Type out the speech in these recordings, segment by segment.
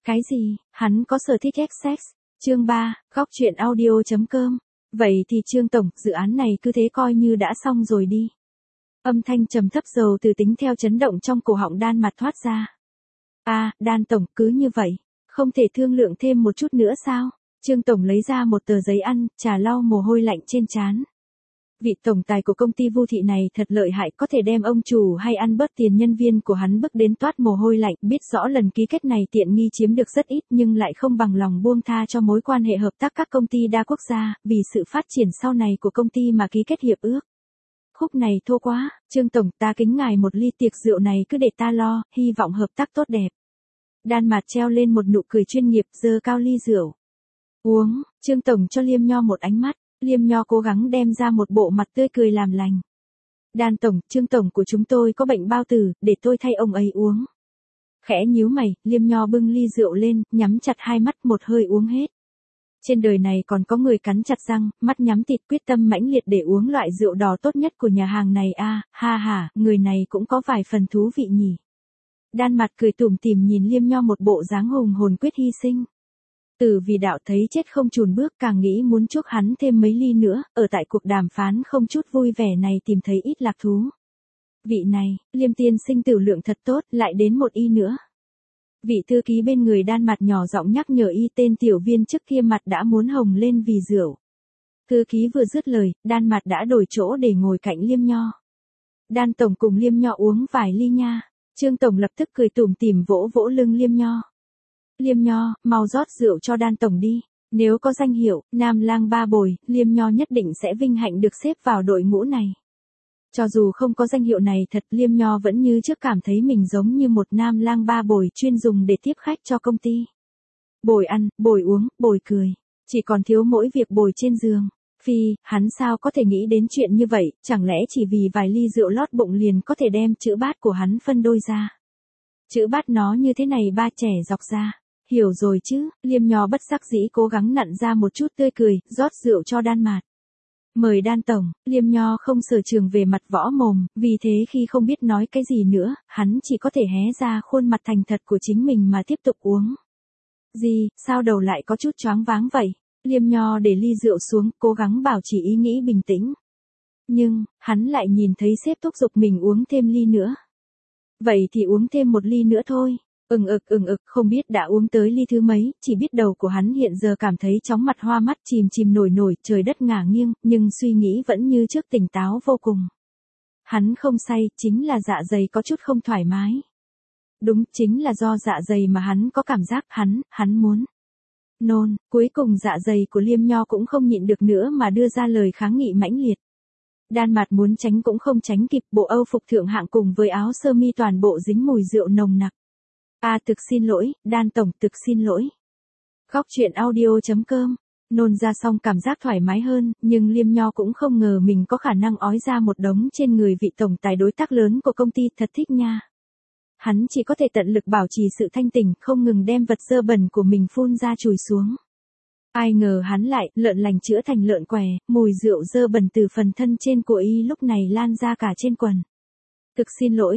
Cái gì, hắn có sở thích sex? Chương 3, góc truyện audio.com. Vậy thì Trương Tổng, dự án này cứ thế coi như đã xong rồi đi. Âm thanh trầm thấp dầu từ tính theo chấn động trong cổ họng Đan Mạt thoát ra. Đan Tổng, cứ như vậy, không thể thương lượng thêm một chút nữa sao? Trương Tổng lấy ra một tờ giấy ăn, trà lau mồ hôi lạnh trên trán. Vị tổng tài của công ty Vu Thị này thật lợi hại, có thể đem ông chủ hay ăn bớt tiền nhân viên của hắn bức đến toát mồ hôi lạnh, biết rõ lần ký kết này tiện nghi chiếm được rất ít nhưng lại không bằng lòng buông tha cho mối quan hệ hợp tác các công ty đa quốc gia, vì sự phát triển sau này của công ty mà ký kết hiệp ước. Khúc này thô quá, Trương Tổng, ta kính ngài một ly tiệc rượu này cứ để ta lo, hy vọng hợp tác tốt đẹp. Đan Mạt treo lên một nụ cười chuyên nghiệp, giơ cao ly rượu. Uống, Trương Tổng cho Liêm Nho một ánh mắt. Liêm Nho cố gắng đem ra một bộ mặt tươi cười làm lành. Đan Tổng, Trương Tổng của chúng tôi có bệnh bao tử, để tôi thay ông ấy uống. Khẽ nhíu mày, Liêm Nho bưng ly rượu lên, nhắm chặt hai mắt một hơi uống hết. Trên đời này còn có người cắn chặt răng, mắt nhắm tịt quyết tâm mãnh liệt để uống loại rượu đỏ tốt nhất của nhà hàng này người này cũng có vài phần thú vị nhỉ. Đan Mạt cười tủm tỉm nhìn Liêm Nho một bộ dáng hùng hồn quyết hy sinh. Từ vì đạo thấy chết không chùn bước, càng nghĩ muốn chuốc hắn thêm mấy ly nữa, ở tại cuộc đàm phán không chút vui vẻ này tìm thấy ít lạc thú. Vị này, Liêm tiên sinh tử lượng thật tốt, lại đến một y nữa. Vị thư ký bên người Đan Mạt nhỏ giọng nhắc nhở y, tên tiểu viên trước kia mặt đã muốn hồng lên vì rượu. Thư ký vừa dứt lời, Đan Mạt đã đổi chỗ để ngồi cạnh Liêm Nho. Đan Tổng cùng Liêm Nho uống vài ly nha. Trương Tổng lập tức cười tủm tỉm vỗ vỗ lưng Liêm Nho. Liêm Nho, mau rót rượu cho Đan Tổng đi. Nếu có danh hiệu Nam Lang Ba Bồi, Liêm Nho nhất định sẽ vinh hạnh được xếp vào đội ngũ này. Cho dù không có danh hiệu này thật, Liêm Nho vẫn như trước cảm thấy mình giống như một Nam Lang Ba Bồi chuyên dùng để tiếp khách cho công ty. Bồi ăn, bồi uống, bồi cười. Chỉ còn thiếu mỗi việc bồi trên giường. Hắn sao có thể nghĩ đến chuyện như vậy, chẳng lẽ chỉ vì vài ly rượu lót bụng liền có thể đem chữ bát của hắn phân đôi ra. Chữ bát nó như thế này ba trẻ dọc ra. Hiểu rồi chứ, Liêm Nho bất đắc dĩ cố gắng nặn ra một chút tươi cười, rót rượu cho Đan Mạt. Mời Đan Tổng, Liêm Nho không sở trường về mặt võ mồm, vì thế khi không biết nói cái gì nữa, hắn chỉ có thể hé ra khuôn mặt thành thật của chính mình mà tiếp tục uống. Gì, sao đầu lại có chút choáng váng vậy? Liêm Nho để ly rượu xuống, cố gắng bảo trì ý nghĩ bình tĩnh. Nhưng, hắn lại nhìn thấy sếp thúc giục mình uống thêm ly nữa. Vậy thì uống thêm một ly nữa thôi. Không biết đã uống tới ly thứ mấy, chỉ biết đầu của hắn hiện giờ cảm thấy chóng mặt hoa mắt chìm nổi, trời đất ngả nghiêng, nhưng suy nghĩ vẫn như trước tỉnh táo vô cùng. Hắn không say, chính là dạ dày có chút không thoải mái. Đúng, chính là do dạ dày mà hắn có cảm giác hắn muốn nôn. Cuối cùng dạ dày của Liêm Nho cũng không nhịn được nữa mà đưa ra lời kháng nghị mãnh liệt. Đan Mạt muốn tránh cũng không tránh kịp, bộ Âu phục thượng hạng cùng với áo sơ mi toàn bộ dính mùi rượu nồng nặc. Thực xin lỗi, Đan Tổng, thực xin lỗi. Góc truyện audio.com. Nôn ra xong cảm giác thoải mái hơn, nhưng Liêm Nho cũng không ngờ mình có khả năng ói ra một đống trên người vị tổng tài đối tác lớn của công ty, thật thích nha. Hắn chỉ có thể tận lực bảo trì sự thanh tỉnh, không ngừng đem vật dơ bẩn của mình phun ra chùi xuống. Ai ngờ hắn lại, lợn lành chữa thành lợn què, mùi rượu dơ bẩn từ phần thân trên của y lúc này lan ra cả trên quần. Thực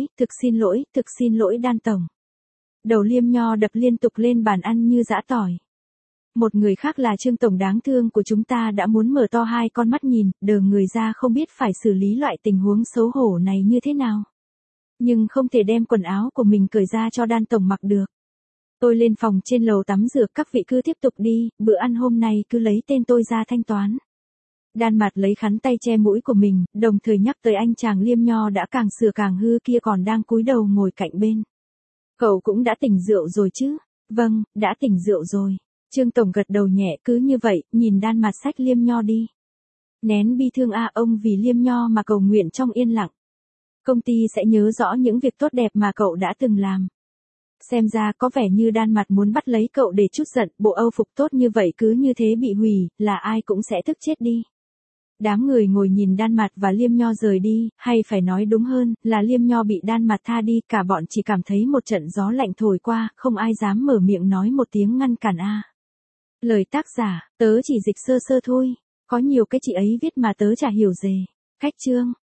xin lỗi Đan Tổng. Đầu Liêm Nho đập liên tục lên bàn ăn như giã tỏi. Một người khác là Trương Tổng đáng thương của chúng ta đã muốn mở to hai con mắt nhìn, đờ người ra không biết phải xử lý loại tình huống xấu hổ này như thế nào. Nhưng không thể đem quần áo của mình cởi ra cho Đan Tổng mặc được. Tôi lên phòng trên lầu tắm rửa, các vị cứ tiếp tục đi, bữa ăn hôm nay cứ lấy tên tôi ra thanh toán. Đan Mạt lấy khăn tay che mũi của mình, đồng thời nhắc tới anh chàng Liêm Nho đã càng sửa càng hư kia còn đang cúi đầu ngồi cạnh bên. Cậu cũng đã tỉnh rượu rồi chứ? Vâng, đã tỉnh rượu rồi. Trương Tổng gật đầu nhẹ, cứ như vậy, nhìn Đan Mạt xách Liêm Nho đi. Nén bi thương ông vì Liêm Nho mà cầu nguyện trong yên lặng. Công ty sẽ nhớ rõ những việc tốt đẹp mà cậu đã từng làm. Xem ra có vẻ như Đan Mạt muốn bắt lấy cậu để trút giận, bộ Âu phục tốt như vậy cứ như thế bị hủy, là ai cũng sẽ tức chết đi. Đám người ngồi nhìn Đan Mạt và Liêm Nho rời đi, hay phải nói đúng hơn, là Liêm Nho bị Đan Mạt tha đi, cả bọn chỉ cảm thấy một trận gió lạnh thổi qua, không ai dám mở miệng nói một tiếng ngăn cản Lời tác giả, tớ chỉ dịch sơ sơ thôi, có nhiều cái chị ấy viết mà tớ chả hiểu gì. Cách chương